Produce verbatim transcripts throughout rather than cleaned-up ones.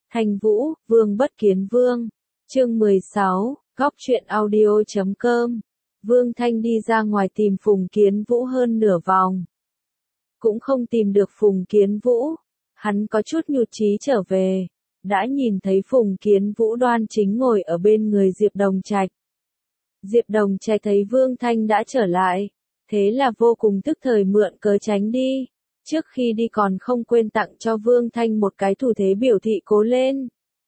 Thanh Vũ, Vương Bất Kiến Vương. Chương mười sáu, Góc truyện audio chấm com. Vương Thanh đi ra ngoài tìm Phùng Kiến Vũ hơn nửa vòng. Cũng không tìm được Phùng Kiến Vũ. Hắn có chút nhụt chí trở về. Đã nhìn thấy Phùng Kiến Vũ đoan chính ngồi ở bên người Diệp Đồng Trạch. Diệp Đồng Trạch thấy Vương Thanh đã trở lại. Thế là vô cùng tức thời mượn cớ tránh đi. Trước khi đi còn không quên tặng cho Vương Thanh một cái thủ thế biểu thị cố lên.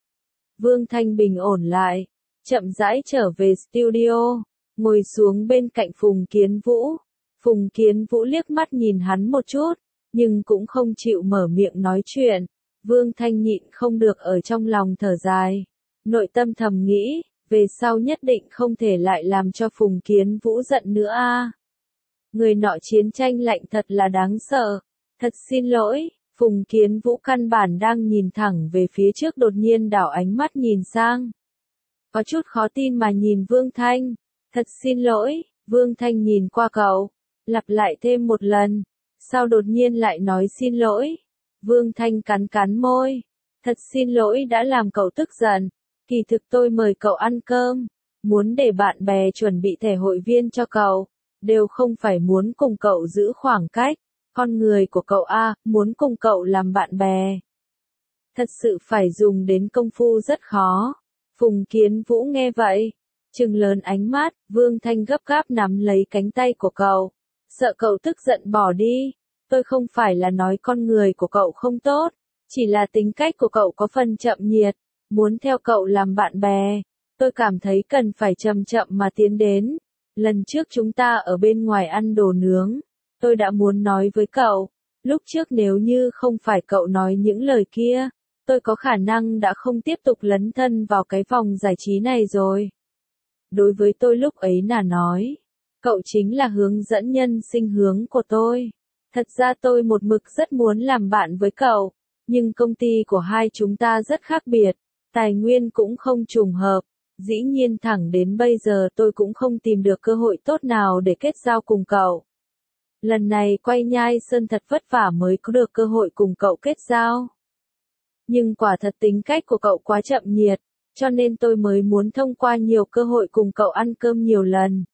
Vương Thanh bình ổn lại, chậm rãi trở về studio, ngồi xuống bên cạnh Phùng Kiến Vũ. Phùng Kiến Vũ liếc mắt nhìn hắn một chút, nhưng cũng không chịu mở miệng nói chuyện. Vương Thanh nhịn không được ở trong lòng thở dài. Nội tâm thầm nghĩ, về sau nhất định không thể lại làm cho Phùng Kiến Vũ giận nữa a. Người nọ chiến tranh lạnh thật là đáng sợ. Thật xin lỗi, Phùng Kiến Vũ căn bản đang nhìn thẳng về phía trước đột nhiên đảo ánh mắt nhìn sang. Có chút khó tin mà nhìn Vương Thanh. Thật xin lỗi, Vương Thanh nhìn qua cậu, lặp lại thêm một lần, sau đột nhiên lại nói xin lỗi. Vương Thanh cắn cắn môi. Thật xin lỗi đã làm cậu tức giận, kỳ thực tôi mời cậu ăn cơm, muốn để bạn bè chuẩn bị thẻ hội viên cho cậu, đều không phải muốn cùng cậu giữ khoảng cách. Con người của cậu a, muốn cùng cậu làm bạn bè. Thật sự phải dùng đến công phu rất khó. Phùng Kiến Vũ nghe vậy, trừng lớn ánh mắt. Vương Thanh gấp gáp nắm lấy cánh tay của cậu, sợ cậu tức giận bỏ đi. Tôi không phải là nói con người của cậu không tốt, chỉ là tính cách của cậu có phần chậm nhiệt, muốn theo cậu làm bạn bè. Tôi cảm thấy cần phải chậm chậm mà tiến đến. Lần trước chúng ta ở bên ngoài ăn đồ nướng, tôi đã muốn nói với cậu, lúc trước nếu như không phải cậu nói những lời kia, tôi có khả năng đã không tiếp tục lấn thân vào cái vòng giải trí này rồi. Đối với tôi lúc ấy là nói, cậu chính là hướng dẫn nhân sinh hướng của tôi. Thật ra tôi một mực rất muốn làm bạn với cậu, nhưng công ty của hai chúng ta rất khác biệt, tài nguyên cũng không trùng hợp. Dĩ nhiên thẳng đến bây giờ tôi cũng không tìm được cơ hội tốt nào để kết giao cùng cậu. Lần này quay Nhai Sơn thật vất vả mới có được cơ hội cùng cậu kết giao. Nhưng quả thật tính cách của cậu quá chậm nhiệt, cho nên tôi mới muốn thông qua nhiều cơ hội cùng cậu ăn cơm nhiều lần.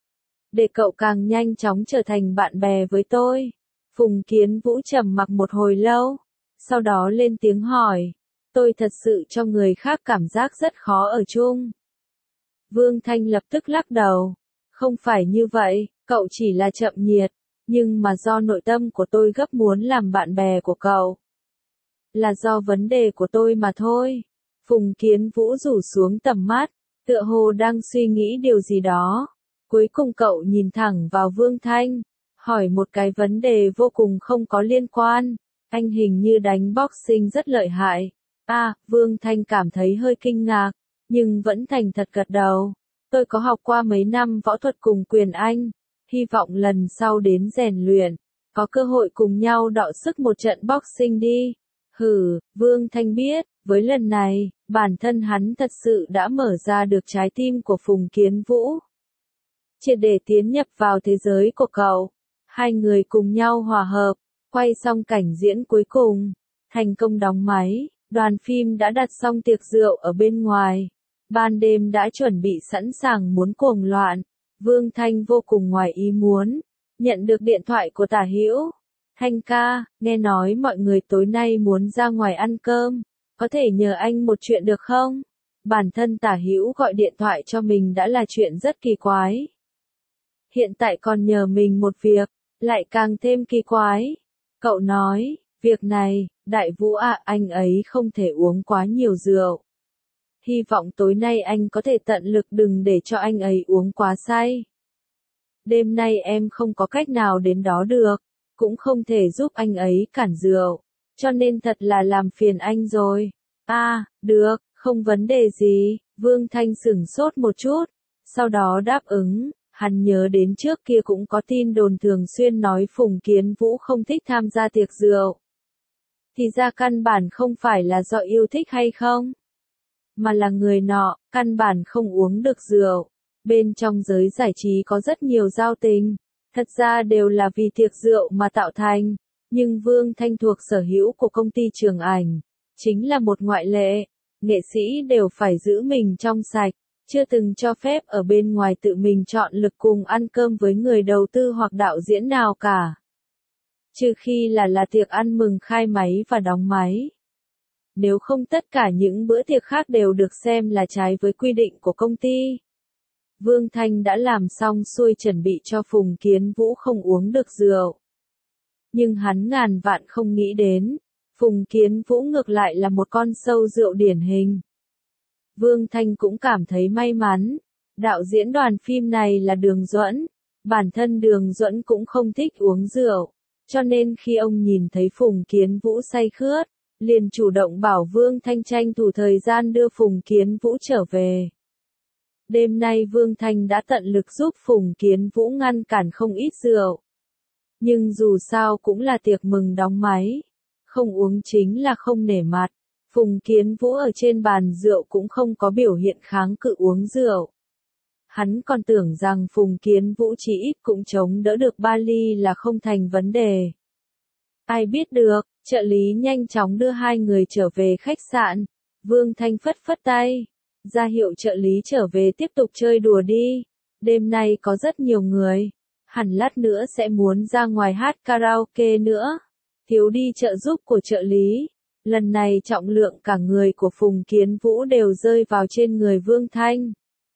Để cậu càng nhanh chóng trở thành bạn bè với tôi. Phùng Kiến Vũ trầm mặc một hồi lâu, sau đó lên tiếng hỏi. Tôi thật sự cho người khác cảm giác rất khó ở chung. Vương Thanh lập tức lắc đầu. Không phải như vậy, cậu chỉ là chậm nhiệt. Nhưng mà do nội tâm của tôi gấp muốn làm bạn bè của cậu. Là do vấn đề của tôi mà thôi. Phùng Kiến Vũ rủ xuống tầm mắt, tựa hồ đang suy nghĩ điều gì đó. Cuối cùng cậu nhìn thẳng vào Vương Thanh, hỏi một cái vấn đề vô cùng không có liên quan. Anh hình như đánh boxing rất lợi hại. À, Vương Thanh cảm thấy hơi kinh ngạc, nhưng vẫn thành thật gật đầu. Tôi có học qua mấy năm võ thuật cùng quyền Anh. Hy vọng lần sau đến rèn luyện, có cơ hội cùng nhau đọ sức một trận boxing đi. Hừ, Vương Thanh biết, với lần này, bản thân hắn thật sự đã mở ra được trái tim của Phùng Kiến Vũ. Triệt để tiến nhập vào thế giới của cậu. Hai người cùng nhau hòa hợp, quay xong cảnh diễn cuối cùng, thành công đóng máy, đoàn phim đã đặt xong tiệc rượu ở bên ngoài. Ban đêm đã chuẩn bị sẵn sàng muốn cuồng loạn. Vương Thanh vô cùng ngoài ý muốn, nhận được điện thoại của Tả Hữu. Thanh ca, nghe nói mọi người tối nay muốn ra ngoài ăn cơm, có thể nhờ anh một chuyện được không? Bản thân Tả Hữu gọi điện thoại cho mình đã là chuyện rất kỳ quái. Hiện tại còn nhờ mình một việc, lại càng thêm kỳ quái. Cậu nói, việc này, Đại Vũ à, anh ấy không thể uống quá nhiều rượu. Hy vọng tối nay anh có thể tận lực đừng để cho anh ấy uống quá say. Đêm nay em không có cách nào đến đó được, cũng không thể giúp anh ấy cản rượu, cho nên thật là làm phiền anh rồi. À, được, không vấn đề gì. Vương Thanh sửng sốt một chút, sau đó đáp ứng. Hắn nhớ đến trước kia cũng có tin đồn thường xuyên nói Phùng Kiến Vũ không thích tham gia tiệc rượu. Thì ra căn bản không phải là do yêu thích hay không, mà là người nọ, căn bản không uống được rượu. Bên trong giới giải trí có rất nhiều giao tình, thật ra đều là vì tiệc rượu mà tạo thành, nhưng Vương Thanh thuộc sở hữu của công ty Trường Ảnh, chính là một ngoại lệ. Nghệ sĩ đều phải giữ mình trong sạch, chưa từng cho phép ở bên ngoài tự mình chọn lực cùng ăn cơm với người đầu tư hoặc đạo diễn nào cả. Trừ khi là là tiệc ăn mừng khai máy và đóng máy. Nếu không tất cả những bữa tiệc khác đều được xem là trái với quy định của công ty. Vương Thanh đã làm xong xuôi chuẩn bị cho Phùng Kiến Vũ không uống được rượu. Nhưng hắn ngàn vạn không nghĩ đến, Phùng Kiến Vũ ngược lại là một con sâu rượu điển hình. Vương Thanh cũng cảm thấy may mắn, đạo diễn đoàn phim này là Đường Duẫn, bản thân Đường Duẫn cũng không thích uống rượu, cho nên khi ông nhìn thấy Phùng Kiến Vũ say khướt, liền chủ động bảo Vương Thanh tranh thủ thời gian đưa Phùng Kiến Vũ trở về. Đêm nay Vương Thanh đã tận lực giúp Phùng Kiến Vũ ngăn cản không ít rượu. Nhưng dù sao cũng là tiệc mừng đóng máy, không uống chính là không nể mặt. Phùng Kiến Vũ ở trên bàn rượu cũng không có biểu hiện kháng cự uống rượu. Hắn còn tưởng rằng Phùng Kiến Vũ chỉ ít cũng chống đỡ được ba ly là không thành vấn đề. Ai biết được, trợ lý nhanh chóng đưa hai người trở về khách sạn. Vương Thanh phất phất tay, ra hiệu trợ lý trở về tiếp tục chơi đùa đi. Đêm nay có rất nhiều người, hẳn lát nữa sẽ muốn ra ngoài hát karaoke nữa. Thiếu đi trợ giúp của trợ lý. Lần này trọng lượng cả người của Phùng Kiến Vũ đều rơi vào trên người Vương Thanh.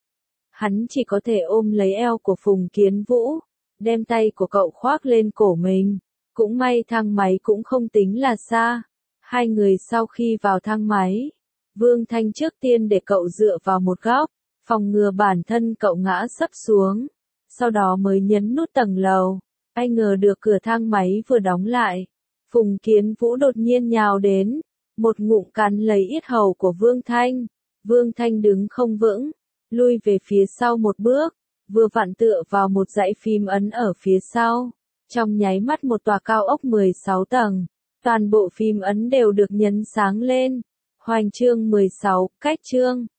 Hắn chỉ có thể ôm lấy eo của Phùng Kiến Vũ, đem tay của cậu khoác lên cổ mình. Cũng may thang máy cũng không tính là xa. Hai người sau khi vào thang máy, Vương Thanh trước tiên để cậu dựa vào một góc, phòng ngừa bản thân cậu ngã sấp xuống. Sau đó mới nhấn nút tầng lầu. Ai ngờ được cửa thang máy vừa đóng lại, Phùng Kiến Vũ đột nhiên nhào đến, một ngụm cắn lấy yết hầu của Vương Thanh. Vương Thanh đứng không vững, lui về phía sau một bước, vừa vặn tựa vào một dãy phím ấn ở phía sau. Trong nháy mắt một tòa cao ốc mười sáu tầng, toàn bộ phím ấn đều được nhấn sáng lên. Hoành chương mười sáu, cách chương.